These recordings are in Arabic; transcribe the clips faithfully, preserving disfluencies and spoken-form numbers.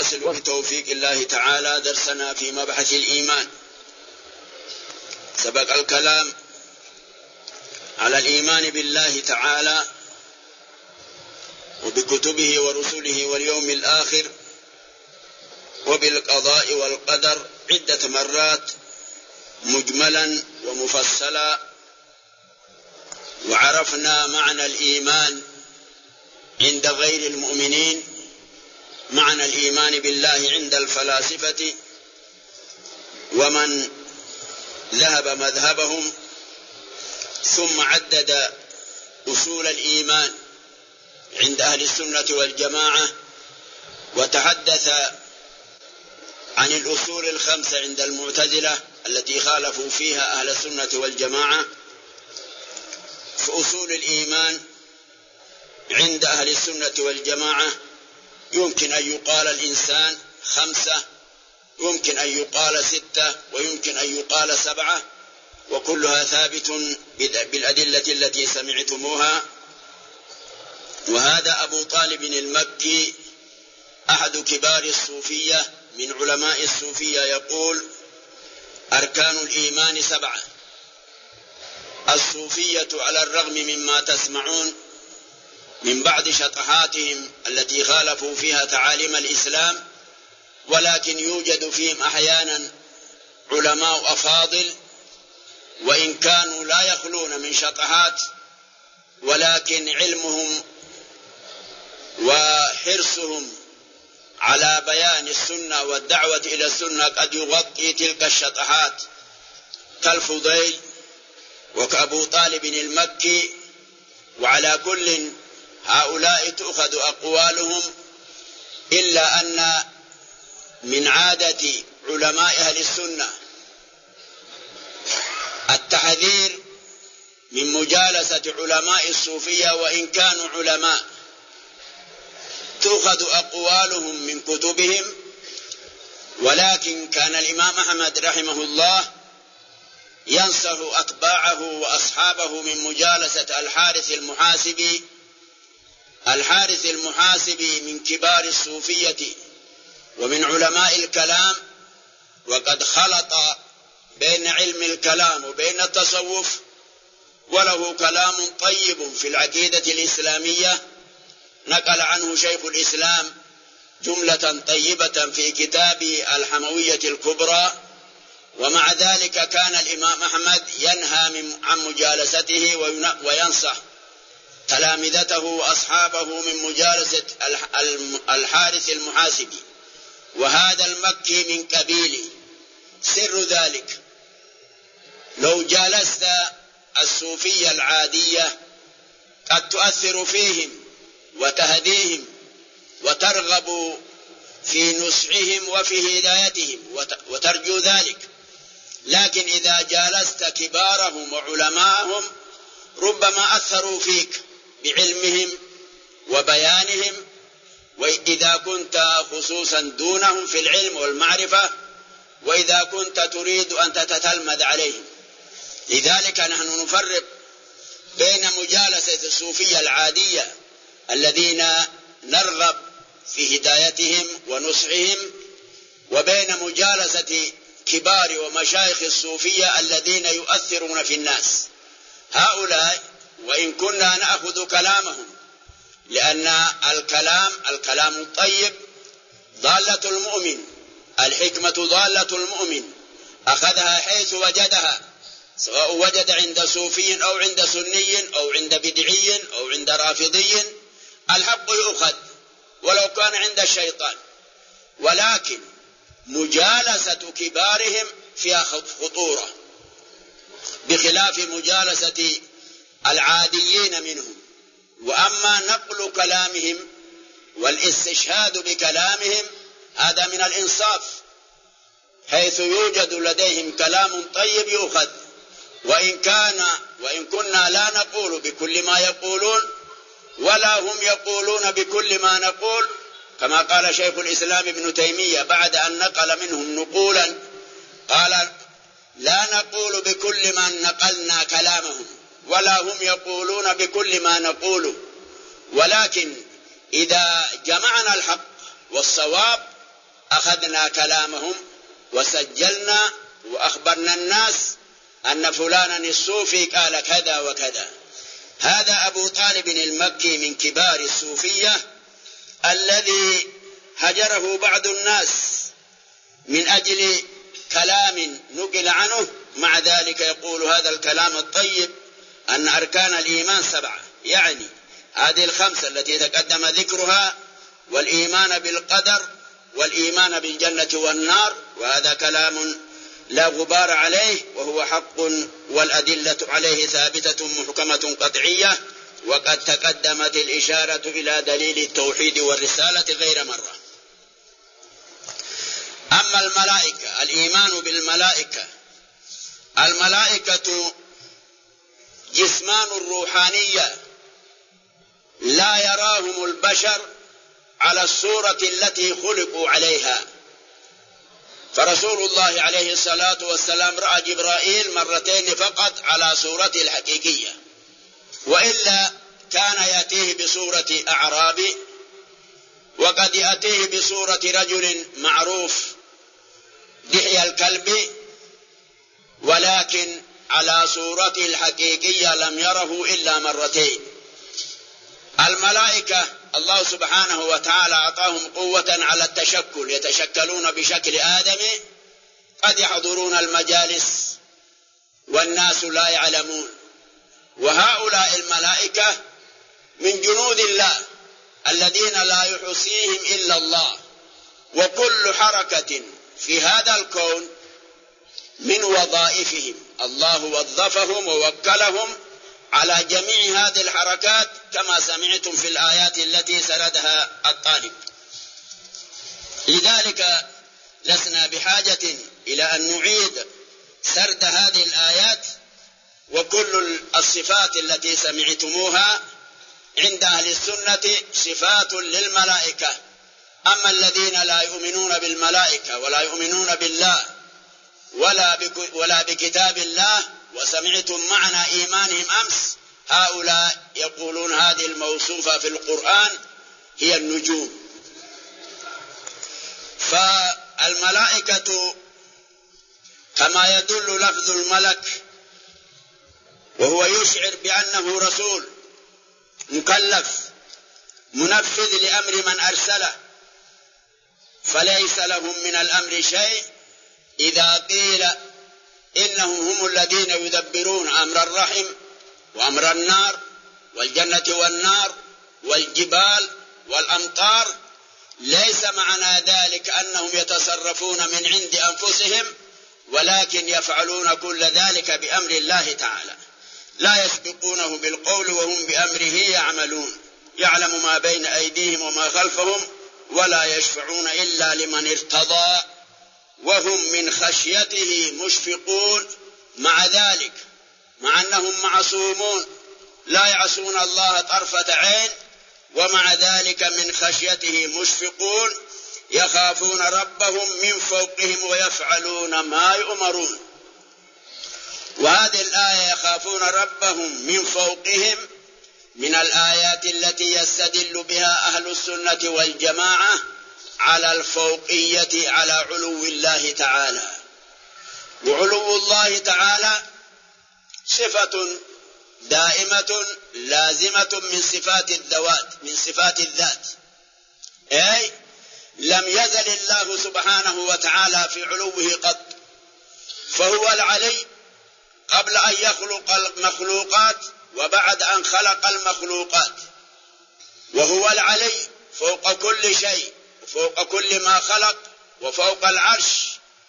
نواصل بتوفيق الله تعالى درسنا في مبحث الإيمان. سبق الكلام على الإيمان بالله تعالى وبكتبه ورسله واليوم الآخر وبالقضاء والقدر عدة مرات مجملا ومفصلا، وعرفنا معنى الإيمان عند غير المؤمنين، معنى الإيمان بالله عند الفلاسفة ومن ذهب مذهبهم، ثم عدد أصول الإيمان عند أهل السنة والجماعة، وتحدث عن الأصول الخمسة عند المعتزلة التي خالفوا فيها أهل السنة والجماعة. فأصول الإيمان عند أهل السنة والجماعة يمكن أن يقال الإنسان خمسة، يمكن أن يقال ستة، ويمكن أن يقال سبعة، وكلها ثابت بالأدلة التي سمعتموها. وهذا أبو طالب المكي أحد كبار الصوفية من علماء الصوفية يقول: أركان الإيمان سبعة. الصوفية على الرغم مما تسمعون من بعض شطحاتهم التي خالفوا فيها تعاليم الإسلام، ولكن يوجد فيهم أحيانا علماء أفاضل، وإن كانوا لا يخلون من شطحات، ولكن علمهم وحرصهم على بيان السنة والدعوة إلى السنة قد يغطي تلك الشطحات، كالفضيل وكأبو طالب المكي. وعلى كل هؤلاء تؤخذ أقوالهم، إلا أن من عادة علماء أهل السنة التحذير من مجالسة علماء الصوفية، وإن كانوا علماء تؤخذ أقوالهم من كتبهم. ولكن كان الإمام أحمد رحمه الله ينصح أتباعه وأصحابه من مجالسة الحارث المحاسبي. الحارث المحاسبي من كبار الصوفية ومن علماء الكلام، وقد خلط بين علم الكلام وبين التصوف، وله كلام طيب في العقيدة الإسلامية نقل عنه شيخ الإسلام جملة طيبة في كتابه الحموية الكبرى. ومع ذلك كان الإمام أحمد ينهى عن مجالسته وينصح تلامذته وأصحابه من مجالسة الحارث المحاسبي. وهذا المكي من قبيله. سر ذلك: لو جالست الصوفية العادية قد تؤثر فيهم وتهديهم وترغب في نصحهم وفي هدايتهم وترجو ذلك، لكن إذا جالست كبارهم وعلماءهم ربما أثروا فيك بعلمهم وبيانهم، وإذا كنت خصوصا دونهم في العلم والمعرفة، وإذا كنت تريد أن تتتلمذ عليهم. لذلك نحن نفرق بين مجالسة الصوفية العادية الذين نرغب في هدايتهم ونصحهم، وبين مجالسة كبار ومشايخ الصوفية الذين يؤثرون في الناس. هؤلاء وإن كنا نأخذ كلامهم، لأن الكلام الكلام الطيب ضالة المؤمن، الحكمة ضالة المؤمن، أخذها حيث وجدها، سواء وجد عند صوفي أو عند سني أو عند بدعي أو عند رافضي، الحق يؤخذ ولو كان عند الشيطان. ولكن مجالسة كبارهم فيها خطورة، بخلاف مجالسة العاديين منهم. وأما نقل كلامهم والاستشهاد بكلامهم هذا من الإنصاف، حيث يوجد لديهم كلام طيب يؤخذ، وإن كان وإن كنا لا نقول بكل ما يقولون، ولا هم يقولون بكل ما نقول، كما قال شيخ الإسلام ابن تيمية بعد أن نقل منهم نقولا، قال: لا نقول بكل من نقلنا كلامهم، ولا هم يقولون بكل ما نقوله، ولكن إذا جمعنا الحق والصواب أخذنا كلامهم وسجلنا وأخبرنا الناس أن فلانا الصوفي قال كذا وكذا. هذا أبو طالب المكي من كبار الصوفية الذي هجره بعض الناس من أجل كلام نقل عنه، مع ذلك يقول هذا الكلام الطيب أن أركان الإيمان سبعة، يعني هذه الخمسة التي تقدم ذكرها، والإيمان بالقدر والإيمان بالجنة والنار، وهذا كلام لا غبار عليه وهو حق، والأدلة عليه ثابتة محكمة قطعية، وقد تقدمت الإشارة إلى دليل التوحيد والرسالة غير مرة. أما الملائكة، الإيمان بالملائكة، الملائكة جسمان روحانية لا يراهم البشر على الصورة التي خلقوا عليها، فرسول الله عليه الصلاة والسلام رأى جبرائيل مرتين فقط على صورته الحقيقية، وإلا كان يأتيه بصورة أعرابي، وقد يأتيه بصورة رجل معروف دحية الكلب، ولكن على صورته الحقيقية لم يره إلا مرتين. الملائكة الله سبحانه وتعالى أعطاهم قوة على التشكل، يتشكلون بشكل آدمي، قد يحضرون المجالس والناس لا يعلمون. وهؤلاء الملائكة من جنود الله الذين لا يحصيهم إلا الله، وكل حركة في هذا الكون من وظائفهم، الله وظفهم ووكلهم على جميع هذه الحركات كما سمعتم في الآيات التي سردها الطالب. لذلك لسنا بحاجة إلى أن نعيد سرد هذه الآيات، وكل الصفات التي سمعتموها عند أهل السنة صفات للملائكة. أما الذين لا يؤمنون بالملائكة ولا يؤمنون بالله ولا ولا بكتاب الله، وسمعتم معنى إيمانهم أمس، هؤلاء يقولون هذه الموصوفة في القرآن هي النجوم. فالملائكة كما يدل لفظ الملك وهو يشعر بأنه رسول مكلف منفذ لأمر من أرسله، فليس لهم من الأمر شيء إذا قيل إنهم هم الذين يدبرون أمر الرحم وأمر النار والجنة والنار والجبال والأمطار. ليس معنى ذلك أنهم يتصرفون من عند أنفسهم، ولكن يفعلون كل ذلك بأمر الله تعالى، لا يسبقونه بالقول وهم بأمره يعملون، يعلم ما بين أيديهم وما خلفهم، ولا يشفعون إلا لمن ارتضى، وهم من خشيته مشفقون. مع ذلك مع أنهم معصومون لا يعصون الله طرفة عين، ومع ذلك من خشيته مشفقون، يخافون ربهم من فوقهم ويفعلون ما يؤمرون. وهذه الآية يخافون ربهم من فوقهم من الآيات التي يستدل بها أهل السنة والجماعة على الفوقية، على علو الله تعالى. وعلو الله تعالى صفة دائمة لازمة من صفات الذوات، من صفات الذات، أي لم يزل الله سبحانه وتعالى في علوه قط، فهو العلي قبل أن يخلق المخلوقات وبعد أن خلق المخلوقات، وهو العلي فوق كل شيء، فوق كل ما خلق، وفوق العرش،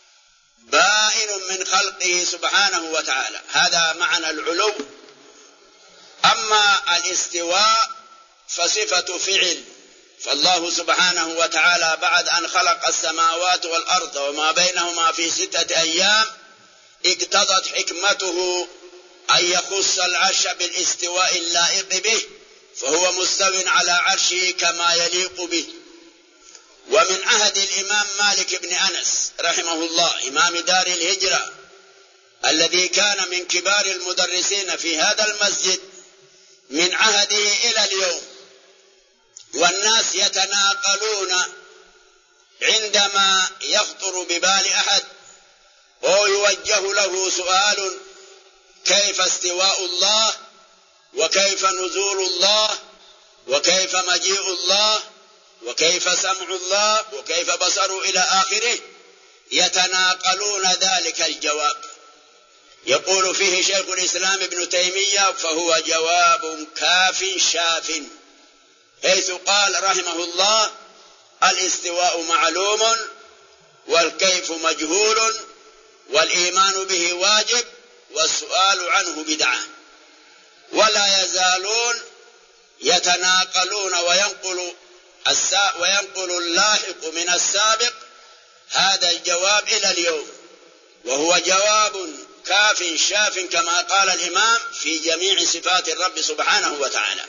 بائن من خلقه سبحانه وتعالى. هذا معنى العلو. أما الاستواء فصفة فعل، فالله سبحانه وتعالى بعد أن خلق السماوات والأرض وما بينهما في ستة أيام اقتضت حكمته أن يخص العرش بالاستواء اللائق به، فهو مستو على عرشه كما يليق به. ومن عهد الإمام مالك بن أنس رحمه الله إمام دار الهجرة الذي كان من كبار المدرسين في هذا المسجد، من عهده إلى اليوم والناس يتناقلون عندما يخطر ببال أحد أو يوجه له سؤال كيف استواء الله وكيف نزول الله وكيف مجيء الله وكيف سمع الله وكيف بصره إلى آخره، يتناقلون ذلك الجواب. يقول فيه شيخ الإسلام ابن تيمية: فهو جواب كاف شاف، حيث قال رحمه الله: الاستواء معلوم والكيف مجهول والإيمان به واجب والسؤال عنه بدعة. ولا يزالون يتناقلون وينقل وينقل اللاحق من السابق هذا الجواب إلى اليوم، وهو جواب كاف شاف كما قال الإمام في جميع صفات الرب سبحانه وتعالى.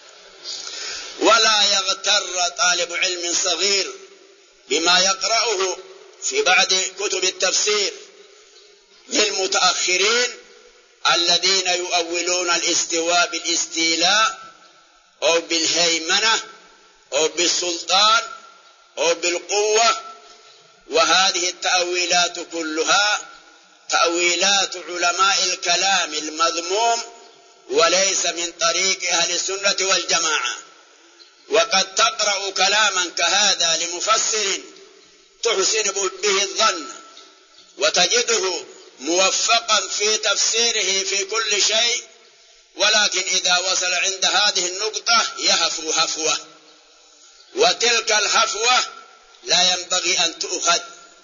ولا يغتر طالب علم صغير بما يقرأه في بعض كتب التفسير للمتأخرين الذين يؤولون الاستواء بالاستيلاء أو بالهيمنة أو بالسلطان أو بالقوة، وهذه التأويلات كلها تأويلات علماء الكلام المذموم وليس من طريق أهل السنة والجماعة. وقد تقرأ كلاما كهذا لمفسر تحسن به الظن وتجده موفقا في تفسيره في كل شيء، ولكن إذا وصل عند هذه النقطة يهفو هفوة، وتلك الهفوة لا ينبغي أن تؤخذ،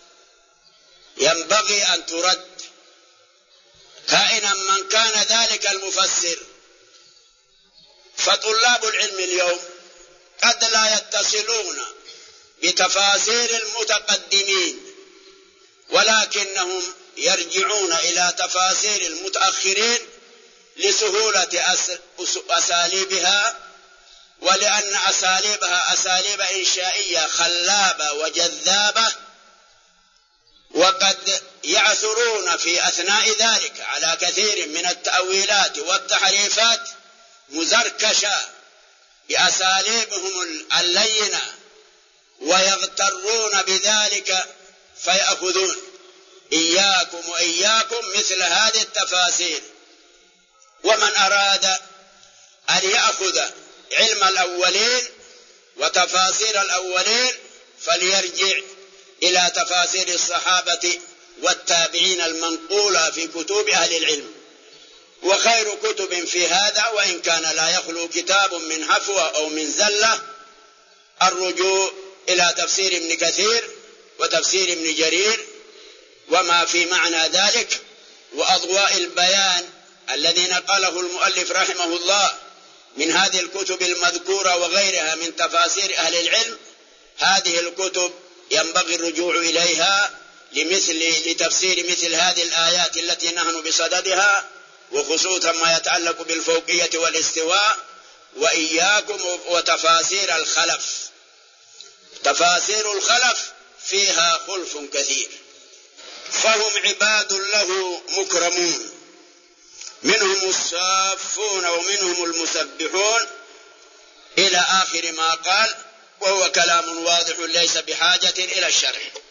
ينبغي أن ترد، كائنا من كان ذلك المفسر. فطلاب العلم اليوم قد لا يتصلون بتفاسير المتقدمين، ولكنهم يرجعون إلى تفاسير المتأخرين لسهولة أساليبها، ولأن أساليبها أساليب إنشائية خلابة وجذابة، وقد يعثرون في أثناء ذلك على كثير من التأويلات والتحريفات مزركشة بأساليبهم اللينة، ويغترون بذلك فيأخذون. إياكم وإياكم مثل هذه التفاسير. ومن أراد أن يأخذ علم الأولين وتفاسير الأولين فليرجع إلى تفاسير الصحابة والتابعين المنقولة في كتب أهل العلم، وخير كتب في هذا، وإن كان لا يخلو كتاب من هفوة أو من زلة، الرجوع إلى تفسير ابن كثير وتفسير ابن جرير وما في معنى ذلك، وأضواء البيان الذي نقله المؤلف رحمه الله من هذه الكتب المذكورة وغيرها من تفاسير أهل العلم. هذه الكتب ينبغي الرجوع إليها لمثل لتفسير مثل هذه الآيات التي نحن بصددها، وخصوصا ما يتعلق بالفوقية والاستواء. وإياكم وتفاسير الخلف، تفاسير الخلف فيها خلف كثير، فهم عباد له مكرمون، منهم الصافون ومنهم المسبحون إلى آخر ما قال، وهو كلام واضح ليس بحاجة إلى الشرح.